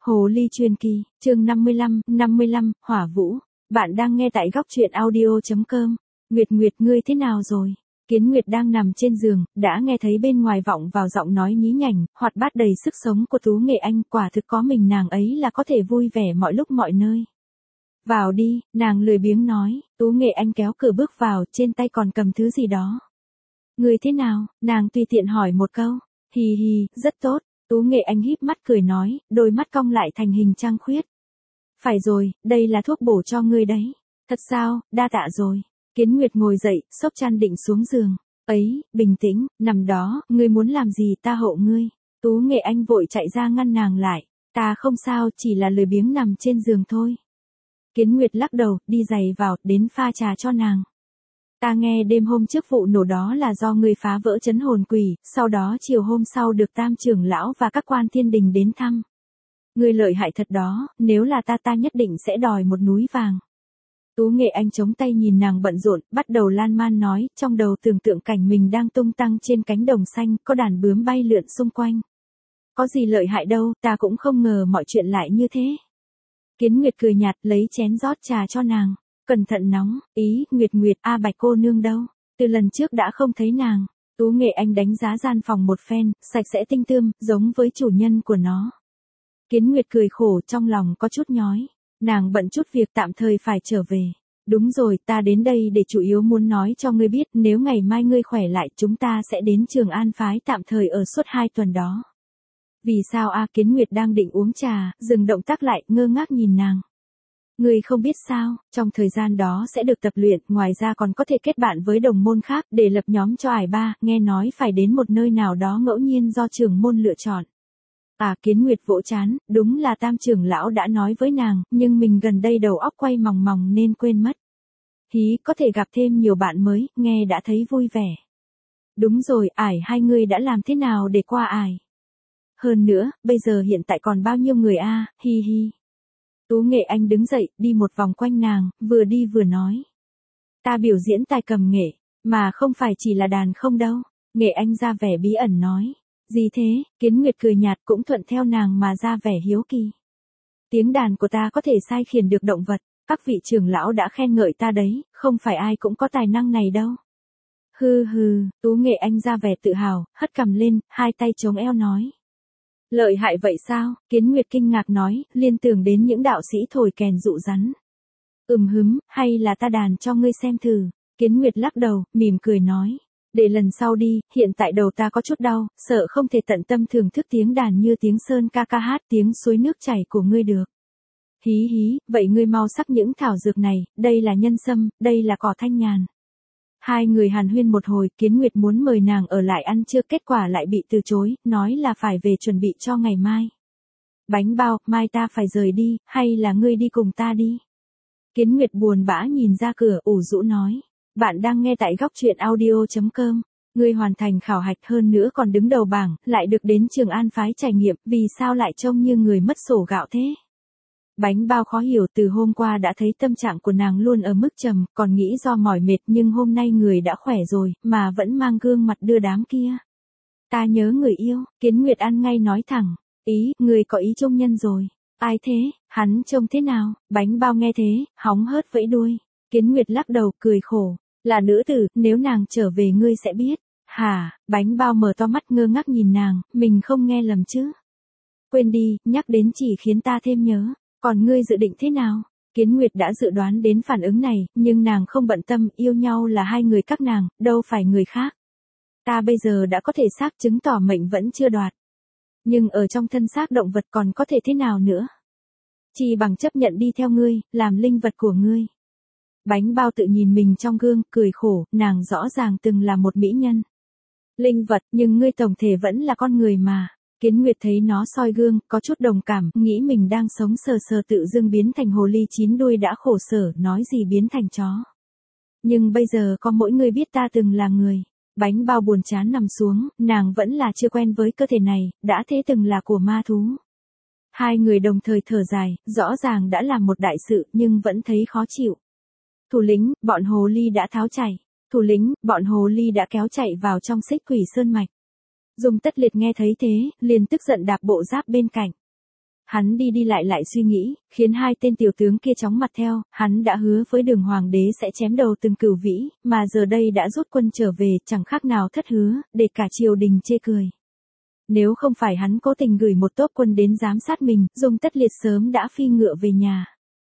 Hồ ly truyền kỳ, chương 55, Hỏa Vũ. Bạn đang nghe tại góc truyện audio.com. Nguyệt Nguyệt, ngươi thế nào rồi? Kiến Nguyệt đang nằm trên giường, đã nghe thấy bên ngoài vọng vào giọng nói nhí nhảnh, hoạt bát đầy sức sống của Tú Nghệ Anh, quả thực có mình nàng ấy là có thể vui vẻ mọi lúc mọi nơi. Vào đi, nàng lười biếng nói. Tú Nghệ Anh kéo cửa bước vào, trên tay còn cầm thứ gì đó. Ngươi thế nào? Nàng tùy tiện hỏi một câu. Hì hì, rất tốt. Tú Nghệ Anh híp mắt cười nói, đôi mắt cong lại thành hình trăng khuyết. Phải rồi, đây là thuốc bổ cho ngươi đấy. Thật sao, đa tạ rồi. Kiến Nguyệt ngồi dậy, xốc chăn định xuống giường. Ấy, bình tĩnh, nằm đó, ngươi muốn làm gì ta hộ ngươi. Tú Nghệ Anh vội chạy ra ngăn nàng lại. Ta không sao, chỉ là lười biếng nằm trên giường thôi. Kiến Nguyệt lắc đầu, đi giày vào, đến pha trà cho nàng. Ta nghe đêm hôm trước vụ nổ đó là do ngươi phá vỡ trấn hồn quỷ, sau đó chiều hôm sau được Tam trưởng lão và các quan thiên đình đến thăm. Ngươi lợi hại thật đó, nếu là ta nhất định sẽ đòi một núi vàng. Tú Nghệ Anh chống tay nhìn nàng bận rộn, bắt đầu lan man nói, trong đầu tưởng tượng cảnh mình đang tung tăng trên cánh đồng xanh, có đàn bướm bay lượn xung quanh. Có gì lợi hại đâu, ta cũng không ngờ mọi chuyện lại như thế. Kiến Nguyệt cười nhạt, lấy chén rót trà cho nàng. Cẩn thận nóng, ý, Nguyệt, Bạch cô nương đâu? Từ lần trước đã không thấy nàng. Tú Nghệ Anh đánh giá gian phòng một phen, sạch sẽ tinh tươm, giống với chủ nhân của nó. Kiến Nguyệt cười khổ, trong lòng có chút nhói. Nàng bận chút việc tạm thời phải trở về. Đúng rồi, ta đến đây để chủ yếu muốn nói cho ngươi biết, nếu ngày mai ngươi khỏe lại, chúng ta sẽ đến Trường An phái tạm thời ở suốt 2 tuần đó. Vì sao a? Kiến Nguyệt đang định uống trà, dừng động tác lại, ngơ ngác nhìn nàng. Ngươi không biết sao, trong thời gian đó sẽ được tập luyện, ngoài ra còn có thể kết bạn với đồng môn khác để lập nhóm cho ải ba, nghe nói phải đến một nơi nào đó ngẫu nhiên do trưởng môn lựa chọn. Kiến Nguyệt vỗ chán, đúng là Tam trưởng lão đã nói với nàng, nhưng mình gần đây đầu óc quay mòng mòng nên quên mất. Hí, có thể gặp thêm nhiều bạn mới, nghe đã thấy vui vẻ. Đúng rồi, hai ngươi đã làm thế nào để qua ải? Hơn nữa, bây giờ hiện tại còn bao nhiêu người hi hi. Tú Nghệ Anh đứng dậy, đi một vòng quanh nàng, vừa đi vừa nói. Ta biểu diễn tài cầm nghệ, mà không phải chỉ là đàn không đâu. Nghệ Anh ra vẻ bí ẩn nói. Gì thế? Kiến Nguyệt cười nhạt, cũng thuận theo nàng mà ra vẻ hiếu kỳ. Tiếng đàn của ta có thể sai khiển được động vật, các vị trưởng lão đã khen ngợi ta đấy, không phải ai cũng có tài năng này đâu. Hừ, Tú Nghệ Anh ra vẻ tự hào, hất cằm lên, hai tay chống eo nói. Lợi hại vậy sao? Kiến Nguyệt kinh ngạc nói, liên tưởng đến những đạo sĩ thổi kèn dụ rắn. Hay là ta đàn cho ngươi xem thử. Kiến Nguyệt lắc đầu, mỉm cười nói. Để lần sau đi, hiện tại đầu ta có chút đau, sợ không thể tận tâm thưởng thức tiếng đàn như tiếng sơn ca ca hát, tiếng suối nước chảy của ngươi được. Hí, vậy ngươi mau sắc những thảo dược này, đây là nhân sâm, đây là cỏ thanh nhàn. Hai người hàn huyên một hồi, Kiến Nguyệt muốn mời nàng ở lại ăn trưa, kết quả lại bị từ chối, nói là phải về chuẩn bị cho ngày mai. Bánh bao, mai ta phải rời đi, hay là ngươi đi cùng ta đi? Kiến Nguyệt buồn bã nhìn ra cửa, ủ rũ nói. Bạn đang nghe tại góc truyện audio.com. Ngươi hoàn thành khảo hạch, hơn nữa còn đứng đầu bảng, lại được đến Trường An phái trải nghiệm, vì sao lại trông như người mất sổ gạo thế? Bánh bao khó hiểu, từ hôm qua đã thấy tâm trạng của nàng luôn ở mức trầm, còn nghĩ do mỏi mệt, nhưng hôm nay người đã khỏe rồi, mà vẫn mang gương mặt đưa đám kia. Ta nhớ người yêu. Kiến Nguyệt ăn ngay nói thẳng. Ý, người có ý chung nhân rồi. Ai thế? Hắn trông thế nào? Bánh bao nghe thế, hóng hớt vẫy đuôi. Kiến Nguyệt lắc đầu, cười khổ. Là nữ tử, nếu nàng trở về ngươi sẽ biết. Hả? Bánh bao mở to mắt ngơ ngác nhìn nàng, mình không nghe lầm chứ. Quên đi, nhắc đến chỉ khiến ta thêm nhớ. Còn ngươi dự định thế nào? Kiến Nguyệt đã dự đoán đến phản ứng này, nhưng nàng không bận tâm, yêu nhau là hai người các nàng, đâu phải người khác. Ta bây giờ đã có thể xác chứng tỏ mệnh vẫn chưa đoạt. Nhưng ở trong thân xác động vật còn có thể thế nào nữa? Chỉ bằng chấp nhận đi theo ngươi, làm linh vật của ngươi. Bánh bao tự nhìn mình trong gương, cười khổ, nàng rõ ràng từng là một mỹ nhân. Linh vật, nhưng ngươi tổng thể vẫn là con người mà. Kiến Nguyệt thấy nó soi gương, có chút đồng cảm, nghĩ mình đang sống sờ sờ tự dưng biến thành hồ ly 9 đuôi đã khổ sở, nói gì biến thành chó. Nhưng bây giờ có mỗi người biết ta từng là người. Bánh bao buồn chán nằm xuống, nàng vẫn là chưa quen với cơ thể này, đã thế từng là của ma thú. Hai người đồng thời thở dài, rõ ràng đã làm một đại sự nhưng vẫn thấy khó chịu. Thủ lĩnh, bọn hồ ly đã tháo chạy. Thủ lĩnh, bọn hồ ly đã kéo chạy vào trong Xích Quỷ Sơn mạch. Dung Tất Liệt nghe thấy thế, liền tức giận đạp bộ giáp bên cạnh. Hắn đi đi lại suy nghĩ, khiến hai tên tiểu tướng kia chóng mặt theo, hắn đã hứa với Đường hoàng đế sẽ chém đầu từng cửu vĩ, mà giờ đây đã rút quân trở về, chẳng khác nào thất hứa, để cả triều đình chê cười. Nếu không phải hắn cố tình gửi một tốp quân đến giám sát mình, Dung Tất Liệt sớm đã phi ngựa về nhà.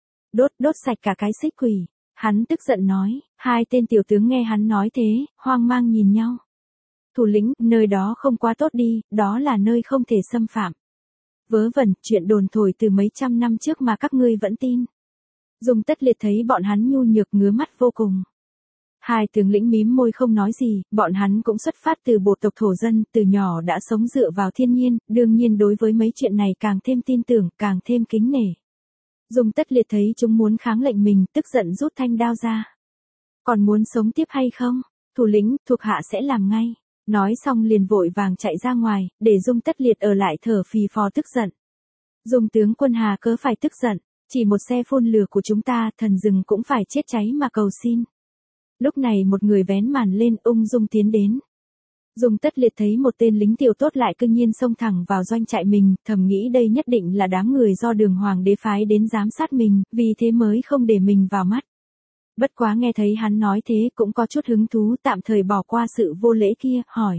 Đốt sạch cả cái xích quỷ. Hắn tức giận nói, hai tên tiểu tướng nghe hắn nói thế, hoang mang nhìn nhau. Thủ lĩnh, nơi đó không quá tốt đi, đó là nơi không thể xâm phạm. Vớ vẩn, chuyện đồn thổi từ mấy trăm năm trước mà các ngươi vẫn tin. Dung Tất Liệt thấy bọn hắn nhu nhược ngứa mắt vô cùng. Hai tướng lĩnh mím môi không nói gì, bọn hắn cũng xuất phát từ bộ tộc thổ dân, từ nhỏ đã sống dựa vào thiên nhiên, đương nhiên đối với mấy chuyện này càng thêm tin tưởng, càng thêm kính nể. Dung Tất Liệt thấy chúng muốn kháng lệnh mình, tức giận rút thanh đao ra. Còn muốn sống tiếp hay không? Thủ lĩnh, thuộc hạ sẽ làm ngay. Nói xong liền vội vàng chạy ra ngoài, để Dung Tất Liệt ở lại thở phì phò tức giận. Dung tướng quân hà cớ phải tức giận, chỉ một xe phun lửa của chúng ta, thần rừng cũng phải chết cháy mà cầu xin. Lúc này một người vén màn lên, ung dung tiến đến. Dung Tất Liệt thấy một tên lính tiểu tốt lại cương nhiên xông thẳng vào doanh trại mình, thầm nghĩ đây nhất định là đám người do Đường hoàng đế phái đến giám sát mình, vì thế mới không để mình vào mắt. Bất quá nghe thấy hắn nói thế cũng có chút hứng thú, tạm thời bỏ qua sự vô lễ kia, hỏi.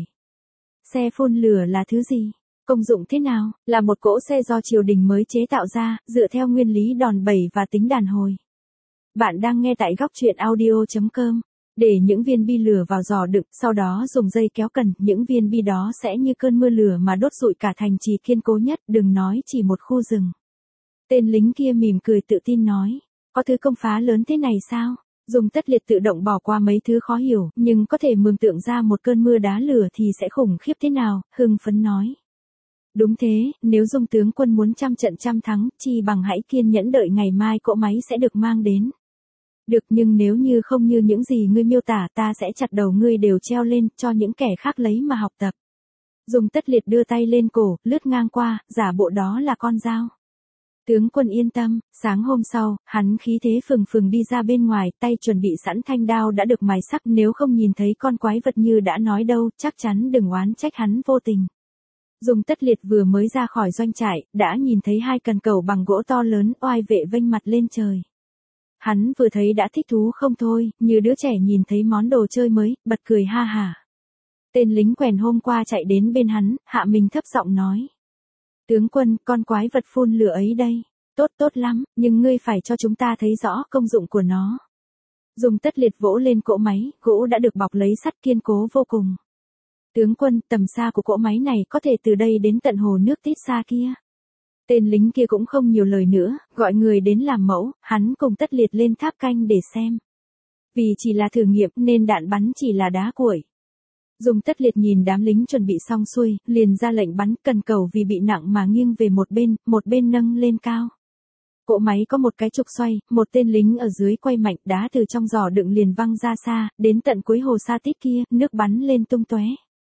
Xe phun lửa là thứ gì? Công dụng thế nào? Là một cỗ xe do triều đình mới chế tạo ra, dựa theo nguyên lý đòn bẩy và tính đàn hồi. Bạn đang nghe tại góc truyện audio.com. Để những viên bi lửa vào giò đựng, sau đó dùng dây kéo cần, những viên bi đó sẽ như cơn mưa lửa mà đốt rụi cả thành trì kiên cố nhất, đừng nói chỉ một khu rừng. Tên lính kia mỉm cười tự tin nói, có thứ công phá lớn thế này sao? Dung Tất Liệt tự động bỏ qua mấy thứ khó hiểu, nhưng có thể mường tượng ra một cơn mưa đá lửa thì sẽ khủng khiếp thế nào, hưng phấn nói. Đúng thế, nếu Dung tướng quân muốn trăm trận trăm thắng, chi bằng hãy kiên nhẫn đợi ngày mai cỗ máy sẽ được mang đến. Được, nhưng nếu như không như những gì ngươi miêu tả, ta sẽ chặt đầu ngươi đều treo lên, cho những kẻ khác lấy mà học tập. Dung Tất Liệt đưa tay lên cổ, lướt ngang qua, giả bộ đó là con dao. Tướng quân yên tâm, sáng hôm sau, hắn khí thế phừng phừng đi ra bên ngoài, tay chuẩn bị sẵn thanh đao đã được mài sắc, nếu không nhìn thấy con quái vật như đã nói đâu, chắc chắn đừng oán trách hắn vô tình. Dung Tất Liệt vừa mới ra khỏi doanh trại, đã nhìn thấy hai cần cẩu bằng gỗ to lớn, oai vệ vênh mặt lên trời. Hắn vừa thấy đã thích thú không thôi, như đứa trẻ nhìn thấy món đồ chơi mới, bật cười ha hả. Tên lính quèn hôm qua chạy đến bên hắn, hạ mình thấp giọng nói. Tướng quân, con quái vật phun lửa ấy đây. Tốt lắm, nhưng ngươi phải cho chúng ta thấy rõ công dụng của nó. Dung Tất Liệt vỗ lên cỗ máy, gỗ đã được bọc lấy sắt kiên cố vô cùng. Tướng quân, tầm xa của cỗ máy này có thể từ đây đến tận hồ nước tít xa kia. Tên lính kia cũng không nhiều lời nữa, gọi người đến làm mẫu, hắn cùng Tất Liệt lên tháp canh để xem. Vì chỉ là thử nghiệm nên đạn bắn chỉ là đá cuội. Dung Tất Liệt nhìn đám lính chuẩn bị xong xuôi, liền ra lệnh bắn, cần cầu vì bị nặng mà nghiêng về một bên nâng lên cao. Cỗ máy có một cái trục xoay, một tên lính ở dưới quay mạnh, đá từ trong giỏ đựng liền văng ra xa, đến tận cuối hồ sa tít kia, nước bắn lên tung tóe.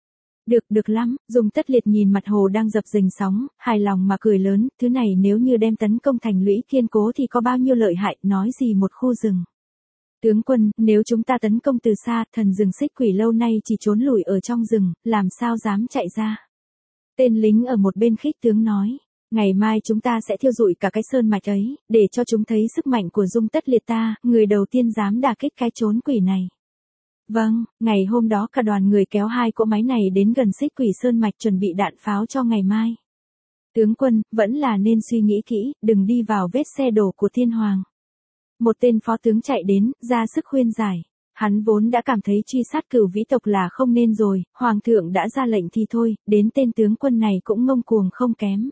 Được lắm, Dung Tất Liệt nhìn mặt hồ đang dập dềnh sóng, hài lòng mà cười lớn, thứ này nếu như đem tấn công thành lũy kiên cố thì có bao nhiêu lợi hại, nói gì một khu rừng. Tướng quân, nếu chúng ta tấn công từ xa, thần rừng xích quỷ lâu nay chỉ trốn lủi ở trong rừng, làm sao dám chạy ra. Tên lính ở một bên khích tướng nói, ngày mai chúng ta sẽ thiêu rụi cả cái sơn mạch ấy, để cho chúng thấy sức mạnh của Dung Tất Liệt ta, người đầu tiên dám đả kích cái trốn quỷ này. Vâng, ngày hôm đó cả đoàn người kéo hai cỗ máy này đến gần xích quỷ sơn mạch chuẩn bị đạn pháo cho ngày mai. Tướng quân, vẫn là nên suy nghĩ kỹ, đừng đi vào vết xe đổ của thiên hoàng. Một tên phó tướng chạy đến, ra sức khuyên giải. Hắn vốn đã cảm thấy truy sát cửu vĩ tộc là không nên rồi, hoàng thượng đã ra lệnh thì thôi, đến tên tướng quân này cũng ngông cuồng không kém.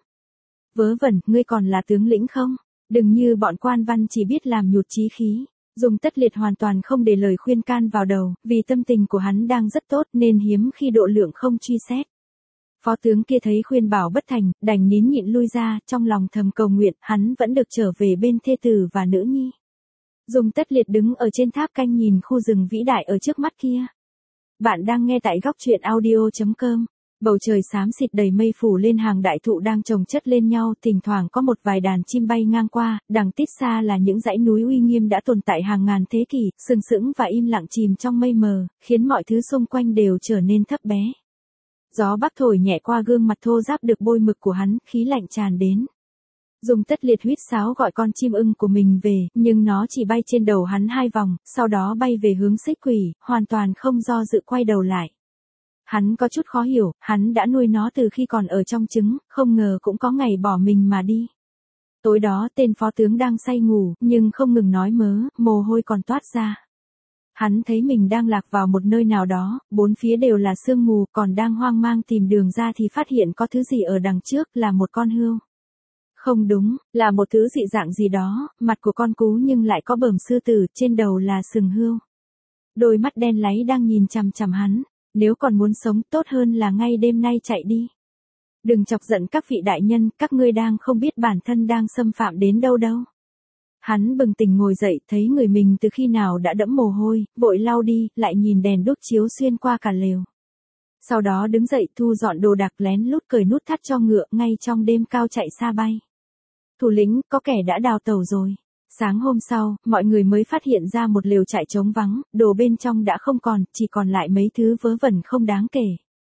Vớ vẩn, ngươi còn là tướng lĩnh không? Đừng như bọn quan văn chỉ biết làm nhụt chí khí. Dung Tất Liệt hoàn toàn không để lời khuyên can vào đầu, vì tâm tình của hắn đang rất tốt nên hiếm khi độ lượng không truy xét. Phó tướng kia thấy khuyên bảo bất thành, đành nín nhịn lui ra, trong lòng thầm cầu nguyện, hắn vẫn được trở về bên thê tử và nữ nhi. Dung Tất Liệt đứng ở trên tháp canh nhìn khu rừng vĩ đại ở trước mắt kia. Bạn đang nghe tại góc truyện audio.com. Bầu trời xám xịt đầy mây phủ lên hàng đại thụ đang chồng chất lên nhau, thỉnh thoảng có một vài đàn chim bay ngang qua, đằng tít xa là những dãy núi uy nghiêm đã tồn tại hàng ngàn thế kỷ, sừng sững và im lặng chìm trong mây mờ, khiến mọi thứ xung quanh đều trở nên thấp bé. Gió bắc thổi nhẹ qua gương mặt thô ráp được bôi mực của hắn, khí lạnh tràn đến. Dùng Tất Liệt huýt sáo gọi con chim ưng của mình về, nhưng nó chỉ bay trên đầu hắn 2 vòng, sau đó bay về hướng Xích Quỷ, hoàn toàn không do dự quay đầu lại. Hắn có chút khó hiểu, hắn đã nuôi nó từ khi còn ở trong trứng, không ngờ cũng có ngày bỏ mình mà đi. Tối đó tên phó tướng đang say ngủ, nhưng không ngừng nói mớ, mồ hôi còn toát ra. Hắn thấy mình đang lạc vào một nơi nào đó, bốn phía đều là sương mù, còn đang hoang mang tìm đường ra thì phát hiện có thứ gì ở đằng trước, là một con hươu. Không đúng, là một thứ dị dạng gì đó, mặt của con cú nhưng lại có bờm sư tử, trên đầu là sừng hươu. Đôi mắt đen láy đang nhìn chằm chằm hắn, nếu còn muốn sống tốt hơn là ngay đêm nay chạy đi. Đừng chọc giận các vị đại nhân, các ngươi đang không biết bản thân đang xâm phạm đến đâu đâu. Hắn bừng tỉnh ngồi dậy, thấy người mình từ khi nào đã đẫm mồ hôi, vội lau đi, lại nhìn đèn đuốc chiếu xuyên qua cả lều. Sau đó đứng dậy thu dọn đồ đạc, lén lút cởi nút thắt cho ngựa, ngay trong đêm cao chạy xa bay. Thủ lĩnh, có kẻ đã đào tẩu rồi. Sáng hôm sau, mọi người mới phát hiện ra một lều trại trống vắng, đồ bên trong đã không còn, chỉ còn lại mấy thứ vớ vẩn không đáng kể.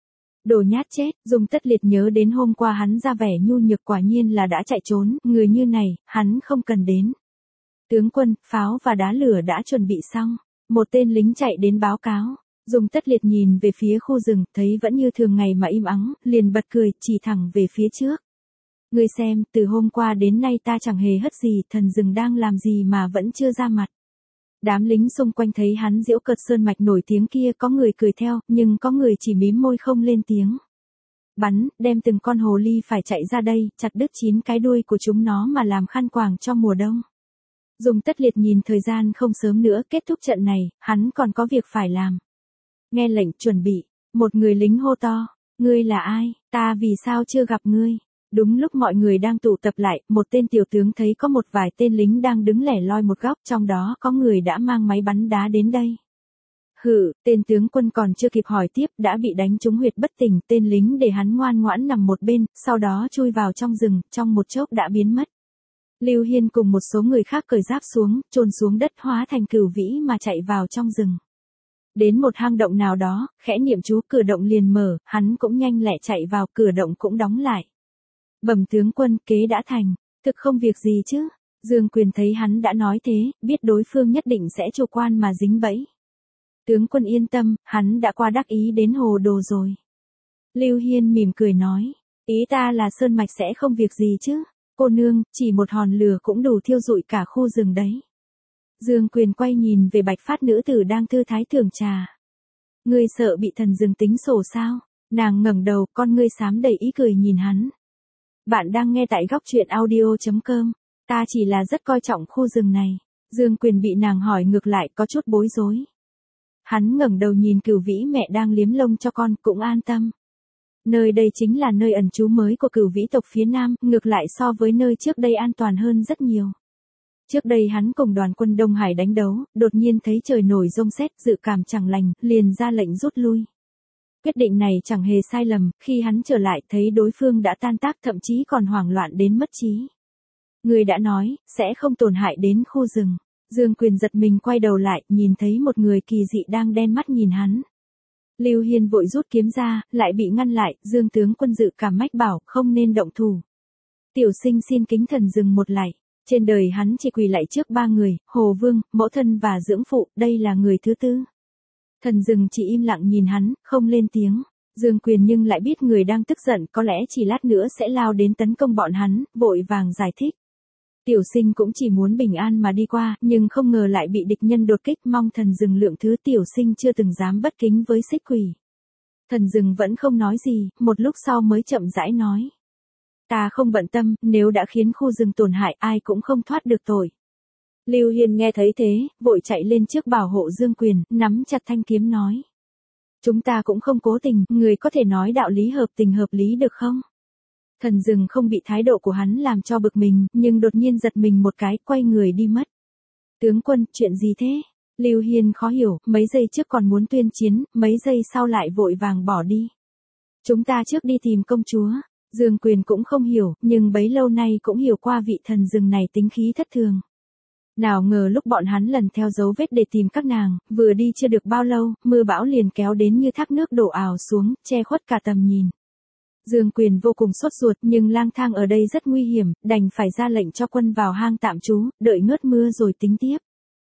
Đồ nhát chết, Dung Tất Liệt nhớ đến hôm qua hắn ra vẻ nhu nhược, quả nhiên là đã chạy trốn, người như này, hắn không cần đến. Tướng quân, pháo và đá lửa đã chuẩn bị xong. Một tên lính chạy đến báo cáo. Dung Tất Liệt nhìn về phía khu rừng, thấy vẫn như thường ngày mà im ắng, liền bật cười, chỉ thẳng về phía trước. Ngươi xem, từ hôm qua đến nay ta chẳng hề hất gì, thần rừng đang làm gì mà vẫn chưa ra mặt. Đám lính xung quanh thấy hắn giễu cợt sơn mạch nổi tiếng kia, có người cười theo, nhưng có người chỉ mím môi không lên tiếng. Bắn, đem từng con hồ ly phải chạy ra đây, chặt đứt 9 cái đuôi của chúng nó mà làm khăn quàng cho mùa đông. Dung Tất Liệt nhìn thời gian không sớm nữa kết thúc trận này, hắn còn có việc phải làm. Nghe lệnh chuẩn bị, một người lính hô to, ngươi là ai, ta vì sao chưa gặp ngươi? Đúng lúc mọi người đang tụ tập lại, một tên tiểu tướng thấy có một vài tên lính đang đứng lẻ loi một góc, trong đó có người đã mang máy bắn đá đến đây. Hừ, tên tướng quân còn chưa kịp hỏi tiếp đã bị đánh trúng huyệt bất tỉnh, tên lính để hắn ngoan ngoãn nằm một bên, sau đó chui vào trong rừng, trong một chốc đã biến mất. Lưu Hiên cùng một số người khác cởi giáp xuống, chôn xuống đất hóa thành cửu vĩ mà chạy vào trong rừng. Đến một hang động nào đó, khẽ niệm chú, cửa động liền mở, hắn cũng nhanh lẹ chạy vào, cửa động cũng đóng lại. Bẩm tướng quân, kế đã thành, thực không việc gì chứ? Dương Quyền thấy hắn đã nói thế, biết đối phương nhất định sẽ chủ quan mà dính bẫy. Tướng quân yên tâm, hắn đã qua đắc ý đến hồ đồ rồi. Lưu Hiên mỉm cười nói, ý ta là sơn mạch sẽ không việc gì chứ? Cô nương, chỉ một hòn lửa cũng đủ thiêu rụi cả khu rừng đấy. Dương Quyền quay nhìn về Bạch Phát nữ tử đang thư thái thưởng trà. Ngươi sợ bị thần rừng tính sổ sao? Nàng ngẩng đầu, con ngươi xám đầy ý cười nhìn hắn. Bạn đang nghe tại góc truyện audio.com. Ta chỉ là rất coi trọng khu rừng này. Dương Quyền bị nàng hỏi ngược lại, có chút bối rối. Hắn ngẩng đầu nhìn Cửu Vĩ mẹ đang liếm lông cho con, cũng an tâm. Nơi đây chính là nơi ẩn trú mới của Cửu Vĩ tộc phía Nam, ngược lại so với nơi trước đây an toàn hơn rất nhiều. Trước đây hắn cùng đoàn quân Đông Hải đánh đấu, đột nhiên thấy trời nổi giông sét, dự cảm chẳng lành, liền ra lệnh rút lui. Quyết định này chẳng hề sai lầm, khi hắn trở lại thấy đối phương đã tan tác, thậm chí còn hoảng loạn đến mất trí. Người đã nói, sẽ không tổn hại đến khu rừng. Dương Quyền giật mình quay đầu lại, nhìn thấy một người kỳ dị đang đen mắt nhìn hắn. Lưu Hiên vội rút kiếm ra, lại bị ngăn lại, Dương tướng quân dự cảm mách bảo, không nên động thủ. Tiểu sinh xin kính thần rừng một lạy. Trên đời hắn chỉ quỳ lạy trước 3 người, Hồ Vương, mẫu thân và dưỡng phụ, đây là người thứ tư. Thần rừng chỉ im lặng nhìn hắn, không lên tiếng. Dương Quyền nhưng lại biết người đang tức giận, có lẽ chỉ lát nữa sẽ lao đến tấn công bọn hắn, vội vàng giải thích. Tiểu sinh cũng chỉ muốn bình an mà đi qua, nhưng không ngờ lại bị địch nhân đột kích, mong thần rừng lượng thứ, tiểu sinh chưa từng dám bất kính với Xích Quỷ. Thần rừng vẫn không nói gì, một lúc sau mới chậm rãi nói. Ta không bận tâm, nếu đã khiến khu rừng tổn hại ai cũng không thoát được tội. Lưu Hiên nghe thấy thế, vội chạy lên trước bảo hộ Dương Quyền, nắm chặt thanh kiếm nói. Chúng ta cũng không cố tình, người có thể nói đạo lý hợp tình hợp lý được không? Thần rừng không bị thái độ của hắn làm cho bực mình, nhưng đột nhiên giật mình một cái, quay người đi mất. Tướng quân, chuyện gì thế? Lưu Hiên khó hiểu, mấy giây trước còn muốn tuyên chiến, mấy giây sau lại vội vàng bỏ đi. Chúng ta trước đi tìm công chúa. Dương Quyền cũng không hiểu, nhưng bấy lâu nay cũng hiểu qua vị thần rừng này tính khí thất thường. Nào ngờ lúc bọn hắn lần theo dấu vết để tìm các nàng, vừa đi chưa được bao lâu, mưa bão liền kéo đến như thác nước đổ ào xuống, che khuất cả tầm nhìn. Dương Quyền vô cùng sốt ruột nhưng lang thang ở đây rất nguy hiểm, đành phải ra lệnh cho quân vào hang tạm trú, đợi ngớt mưa rồi tính tiếp.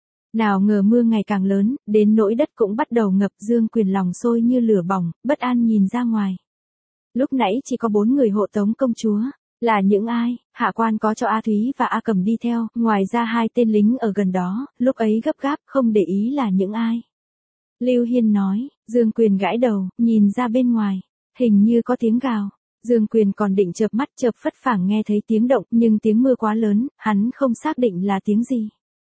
Nào ngờ mưa ngày càng lớn, đến nỗi đất cũng bắt đầu ngập. Dương Quyền lòng sôi như lửa bỏng, bất an nhìn ra ngoài. Lúc nãy chỉ có 4 người hộ tống công chúa. Là những ai? Hạ quan có cho A Thúy và A Cầm đi theo, ngoài ra 2 tên lính ở gần đó, lúc ấy gấp gáp, không để ý là những ai. Lưu Hiên nói. Dương Quyền gãi đầu, nhìn ra bên ngoài. Hình như có tiếng gào. Dương Quyền còn định chợp mắt chợp phất phảng nghe thấy tiếng động, nhưng tiếng mưa quá lớn, hắn không xác định là tiếng gì.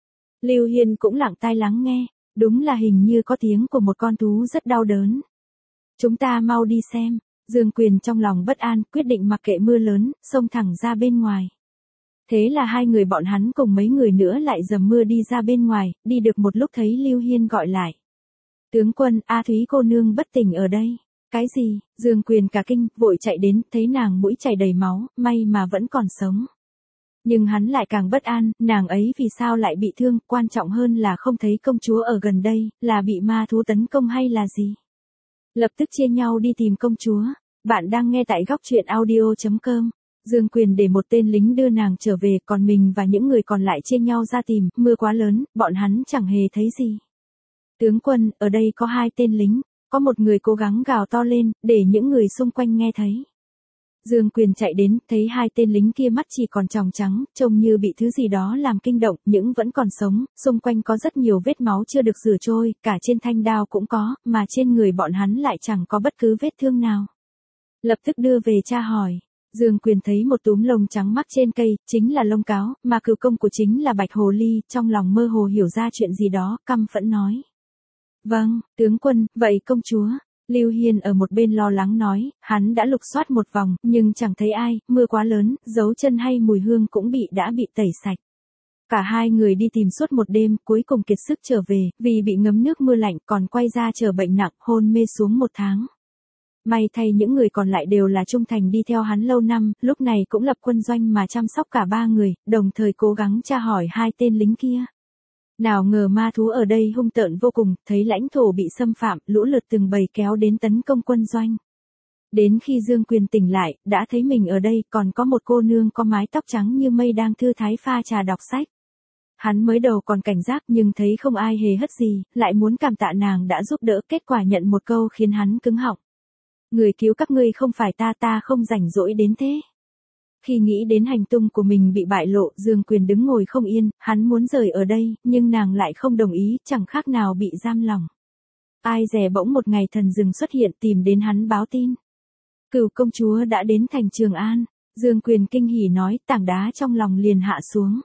Lưu Hiên cũng lặng tai lắng nghe, đúng là hình như có tiếng của một con thú rất đau đớn. Chúng ta mau đi xem. Dương Quyền trong lòng bất an, quyết định mặc kệ mưa lớn, xông thẳng ra bên ngoài. Thế là 2 người bọn hắn cùng mấy người nữa lại dầm mưa đi ra bên ngoài, đi được một lúc thấy Lưu Hiên gọi lại. Tướng quân, A Thúy cô nương bất tỉnh ở đây. Cái gì? Dương Quyền cả kinh, vội chạy đến, thấy nàng mũi chảy đầy máu, may mà vẫn còn sống. Nhưng hắn lại càng bất an, nàng ấy vì sao lại bị thương, quan trọng hơn là không thấy công chúa ở gần đây, là bị ma thú tấn công hay là gì? Lập tức chia nhau đi tìm công chúa. Bạn đang nghe tại góc truyện audio.com. Dương Quyền để một tên lính đưa nàng trở về, còn mình và những người còn lại chia nhau ra tìm, mưa quá lớn, bọn hắn chẳng hề thấy gì. Tướng quân, ở đây có 2 tên lính, có một người cố gắng gào to lên, để những người xung quanh nghe thấy. Dương Quyền chạy đến, thấy 2 tên lính kia mắt chỉ còn tròng trắng, trông như bị thứ gì đó làm kinh động, nhưng vẫn còn sống, xung quanh có rất nhiều vết máu chưa được rửa trôi, cả trên thanh đao cũng có, mà trên người bọn hắn lại chẳng có bất cứ vết thương nào. Lập tức đưa về tra hỏi. Dương Quyền thấy một túm lông trắng mắc trên cây, chính là lông cáo, mà cừu công của chính là Bạch Hồ Ly, trong lòng mơ hồ hiểu ra chuyện gì đó, căm phẫn nói. Vâng, tướng quân, vậy công chúa. Lưu Hiên ở một bên lo lắng nói, hắn đã lục soát một vòng, nhưng chẳng thấy ai, mưa quá lớn, dấu chân hay mùi hương cũng đã bị tẩy sạch. Cả 2 người đi tìm suốt một đêm, cuối cùng kiệt sức trở về, vì bị ngấm nước mưa lạnh, còn quay ra chờ bệnh nặng, hôn mê xuống 1 tháng. May thay những người còn lại đều là trung thành đi theo hắn lâu năm, lúc này cũng lập quân doanh mà chăm sóc cả 3 người, đồng thời cố gắng tra hỏi 2 tên lính kia. Nào ngờ ma thú ở đây hung tợn vô cùng, thấy lãnh thổ bị xâm phạm, lũ lượt từng bầy kéo đến tấn công quân doanh. Đến khi Dương Quyền tỉnh lại, đã thấy mình ở đây, còn có một cô nương có mái tóc trắng như mây đang thư thái pha trà đọc sách. Hắn mới đầu còn cảnh giác nhưng thấy không ai hề hất gì, lại muốn cảm tạ nàng đã giúp đỡ, kết quả nhận một câu khiến hắn cứng họng. Người cứu các ngươi không phải ta không rảnh rỗi đến thế. Khi nghĩ đến hành tung của mình bị bại lộ, Dương Quyền đứng ngồi không yên, hắn muốn rời ở đây, nhưng nàng lại không đồng ý, chẳng khác nào bị giam lòng. Ai dè bỗng một ngày thần rừng xuất hiện tìm đến hắn báo tin. Cửu công chúa đã đến thành Trường An. Dương Quyền kinh hỉ nói, tảng đá trong lòng liền hạ xuống.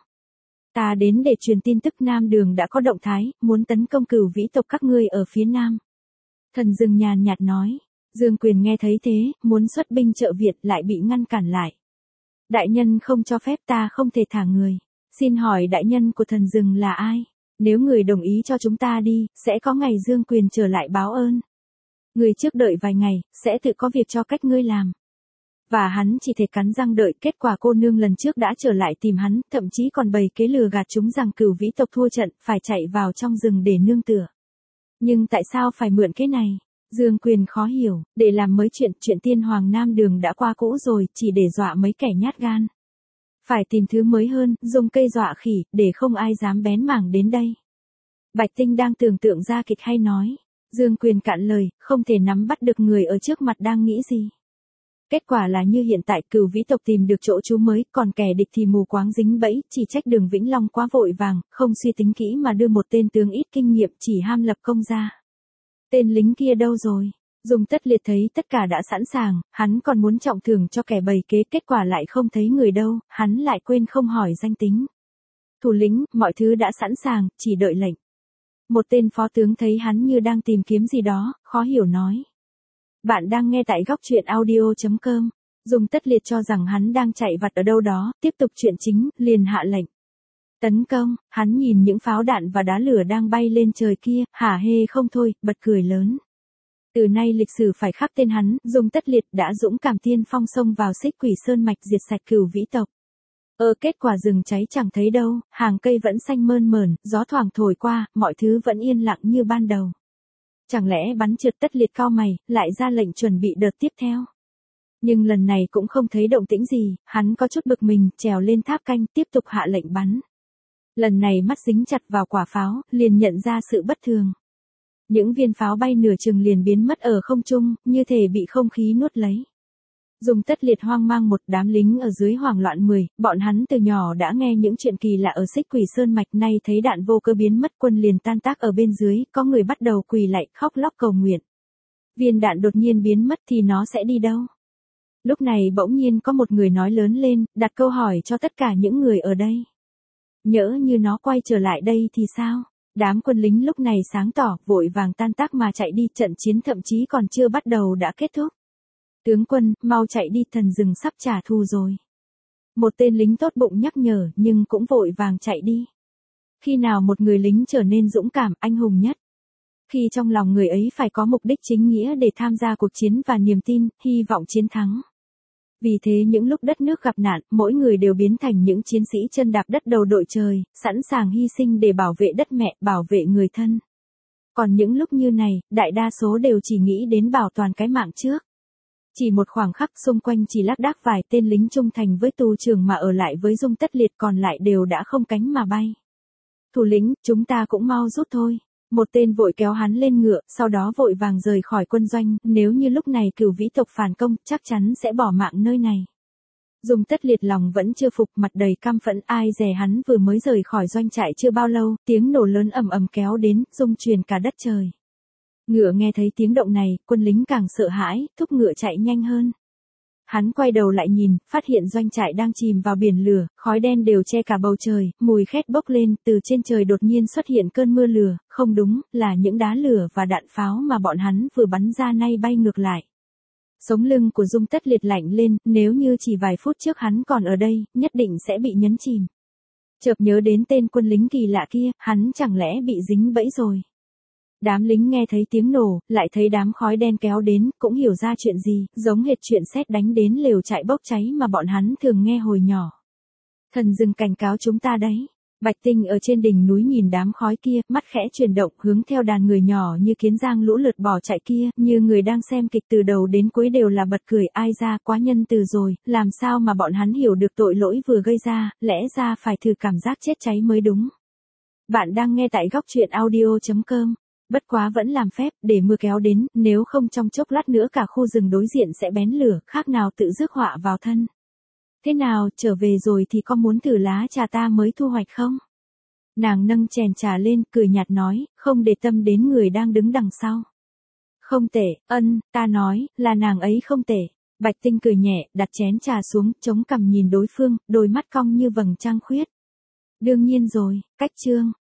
Ta đến để truyền tin tức Nam Đường đã có động thái, muốn tấn công Cửu Vĩ tộc các ngươi ở phía Nam. Thần rừng nhàn nhạt nói. Dương Quyền nghe thấy thế, muốn xuất binh trợ viện lại bị ngăn cản lại. Đại nhân không cho phép, ta không thể thả người. Xin hỏi đại nhân của thần rừng là ai? Nếu người đồng ý cho chúng ta đi, sẽ có ngày Dương Quyền trở lại báo ơn. Người trước đợi vài ngày, sẽ tự có việc cho cách ngươi làm. Và hắn chỉ thể cắn răng đợi, kết quả cô nương lần trước đã trở lại tìm hắn, thậm chí còn bày kế lừa gạt chúng rằng Cửu Vĩ tộc thua trận, phải chạy vào trong rừng để nương tựa. Nhưng tại sao phải mượn cái này? Dương Quyền khó hiểu, để làm mới chuyện tiên hoàng Nam Đường đã qua cũ rồi, chỉ để dọa mấy kẻ nhát gan. Phải tìm thứ mới hơn, dùng cây dọa khỉ, để không ai dám bén mảng đến đây. Bạch Tinh đang tưởng tượng ra kịch hay nói. Dương Quyền cạn lời, không thể nắm bắt được người ở trước mặt đang nghĩ gì. Kết quả là như hiện tại Cửu Vĩ tộc tìm được chỗ trú mới, còn kẻ địch thì mù quáng dính bẫy, chỉ trách Đường Vĩnh Long quá vội vàng, không suy tính kỹ mà đưa một tên tướng ít kinh nghiệm chỉ ham lập công ra. Tên lính kia đâu rồi? Dùng Tất Liệt thấy tất cả đã sẵn sàng, hắn còn muốn trọng thưởng cho kẻ bày kế, kết quả lại không thấy người đâu, hắn lại quên không hỏi danh tính. Thủ lĩnh, mọi thứ đã sẵn sàng, chỉ đợi lệnh. Một tên phó tướng thấy hắn như đang tìm kiếm gì đó, khó hiểu nói. Bạn đang nghe tại góc truyện audio.com. Dùng Tất Liệt cho rằng hắn đang chạy vặt ở đâu đó, tiếp tục chuyện chính, liền hạ lệnh. Tấn công, hắn nhìn những pháo đạn và đá lửa đang bay lên trời kia, hả hê không thôi, bật cười lớn. Từ nay lịch sử phải khắc tên hắn, Dùng Tất Liệt đã dũng cảm tiên phong xông vào Xích Quỷ Sơn mạch diệt sạch Cửu Vĩ tộc. Kết quả rừng cháy chẳng thấy đâu, hàng cây vẫn xanh mơn mởn, gió thoảng thổi qua, mọi thứ vẫn yên lặng như ban đầu. Chẳng lẽ bắn trượt? Tất Liệt cau mày, lại ra lệnh chuẩn bị đợt tiếp theo. Nhưng lần này cũng không thấy động tĩnh gì, hắn có chút bực mình, trèo lên tháp canh, tiếp tục hạ lệnh bắn. Lần này mắt dính chặt vào quả pháo, liền nhận ra sự bất thường. Những viên pháo bay nửa chừng liền biến mất ở không trung, như thể bị không khí nuốt lấy. Dung Tất Liệt hoang mang một đám lính ở dưới hoảng loạn 10, bọn hắn từ nhỏ đã nghe những chuyện kỳ lạ ở Xích Quỷ Sơn mạch, nay thấy đạn vô cơ biến mất, quân liền tan tác ở bên dưới, có người bắt đầu quỳ lạy khóc lóc cầu nguyện. Viên đạn đột nhiên biến mất thì nó sẽ đi đâu? Lúc này bỗng nhiên có một người nói lớn lên, đặt câu hỏi cho tất cả những người ở đây. Nhỡ như nó quay trở lại đây thì sao? Đám quân lính lúc này sáng tỏ, vội vàng tan tác mà chạy đi, trận chiến thậm chí còn chưa bắt đầu đã kết thúc. Tướng quân, mau chạy đi, thần rừng sắp trả thù rồi. Một tên lính tốt bụng nhắc nhở, nhưng cũng vội vàng chạy đi. Khi nào một người lính trở nên dũng cảm, anh hùng nhất? Khi trong lòng người ấy phải có mục đích chính nghĩa để tham gia cuộc chiến và niềm tin, hy vọng chiến thắng. Vì thế những lúc đất nước gặp nạn, mỗi người đều biến thành những chiến sĩ chân đạp đất đầu đội trời, sẵn sàng hy sinh để bảo vệ đất mẹ, bảo vệ người thân. Còn những lúc như này, đại đa số đều chỉ nghĩ đến bảo toàn cái mạng trước. Chỉ một khoảng khắc, xung quanh chỉ lác đác vài tên lính trung thành với tù trưởng mà ở lại với Dung Tất Liệt, còn lại đều đã không cánh mà bay. Thủ lĩnh, chúng ta cũng mau rút thôi. Một tên vội kéo hắn lên ngựa, sau đó vội vàng rời khỏi quân doanh, nếu như lúc này Cửu Vĩ tộc phản công, chắc chắn sẽ bỏ mạng nơi này. Dung Tất Liệt lòng vẫn chưa phục, mặt đầy căm phẫn, ai dè hắn vừa mới rời khỏi doanh trại chưa bao lâu, tiếng nổ lớn ầm ầm kéo đến, rung truyền cả đất trời. Ngựa nghe thấy tiếng động này, quân lính càng sợ hãi, thúc ngựa chạy nhanh hơn. Hắn quay đầu lại nhìn, phát hiện doanh trại đang chìm vào biển lửa, khói đen đều che cả bầu trời, mùi khét bốc lên, từ trên trời đột nhiên xuất hiện cơn mưa lửa, không đúng, là những đá lửa và đạn pháo mà bọn hắn vừa bắn ra nay bay ngược lại. Sống lưng của Dung Tất Liệt lạnh lên, nếu như chỉ vài phút trước hắn còn ở đây, nhất định sẽ bị nhấn chìm. Chợt nhớ đến tên quân lính kỳ lạ kia, hắn chẳng lẽ bị dính bẫy rồi. Đám lính nghe thấy tiếng nổ, lại thấy đám khói đen kéo đến, cũng hiểu ra chuyện gì, giống hệt chuyện sét đánh đến lều trại bốc cháy mà bọn hắn thường nghe hồi nhỏ. Thần rừng cảnh cáo chúng ta đấy. Bạch Tinh ở trên đỉnh núi nhìn đám khói kia, mắt khẽ chuyển động, hướng theo đàn người nhỏ như kiến giang lũ lượt bỏ chạy kia, như người đang xem kịch từ đầu đến cuối đều là bật cười, ai ra quá nhân từ rồi, làm sao mà bọn hắn hiểu được tội lỗi vừa gây ra, lẽ ra phải thử cảm giác chết cháy mới đúng. Bạn đang nghe tại góc truyện audio.com. Bất quá vẫn làm phép, để mưa kéo đến, nếu không trong chốc lát nữa cả khu rừng đối diện sẽ bén lửa, khác nào tự rước họa vào thân. Thế nào, trở về rồi thì có muốn thử lá trà ta mới thu hoạch không? Nàng nâng chén trà lên, cười nhạt nói, không để tâm đến người đang đứng đằng sau. Không tệ, ta nói, là nàng ấy không tệ. Bạch Tinh cười nhẹ, đặt chén trà xuống, chống cằm nhìn đối phương, đôi mắt cong như vầng trăng khuyết. Đương nhiên rồi, cách chương.